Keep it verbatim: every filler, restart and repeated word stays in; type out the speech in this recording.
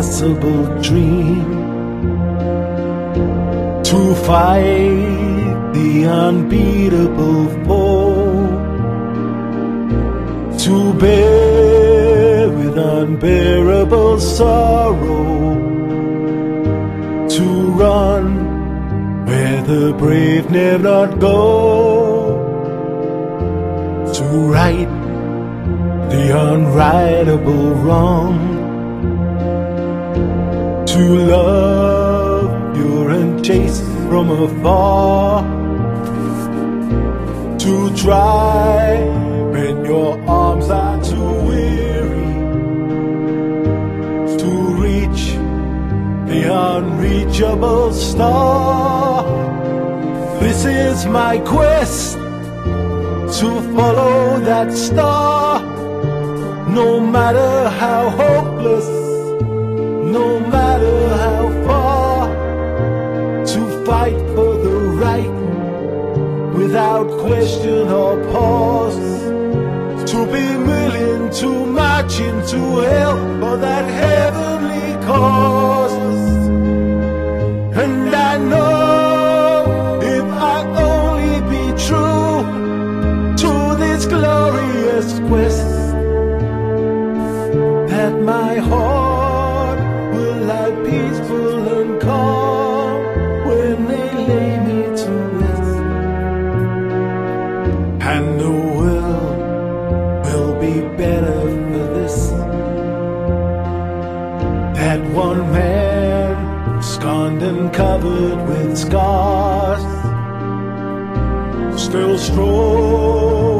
impossible dream, to fight the unbeatable foe, to bear with unbearable sorrow, to run where the brave never not go, to right the unrightable wrong, to love pure and chaste from afar, to try when your arms are too weary, to reach the unreachable star. This is my quest, to follow that star, no matter how hopeless, no matter how far, to fight for the right without question or pause, to be willing to march into hell for that heavenly cause. And I know if I only be true to this glorious quest, that my heart will lie peaceful and calm when they lay me to rest, and the world will be better for this. That one man, scorned and covered with scars, still strong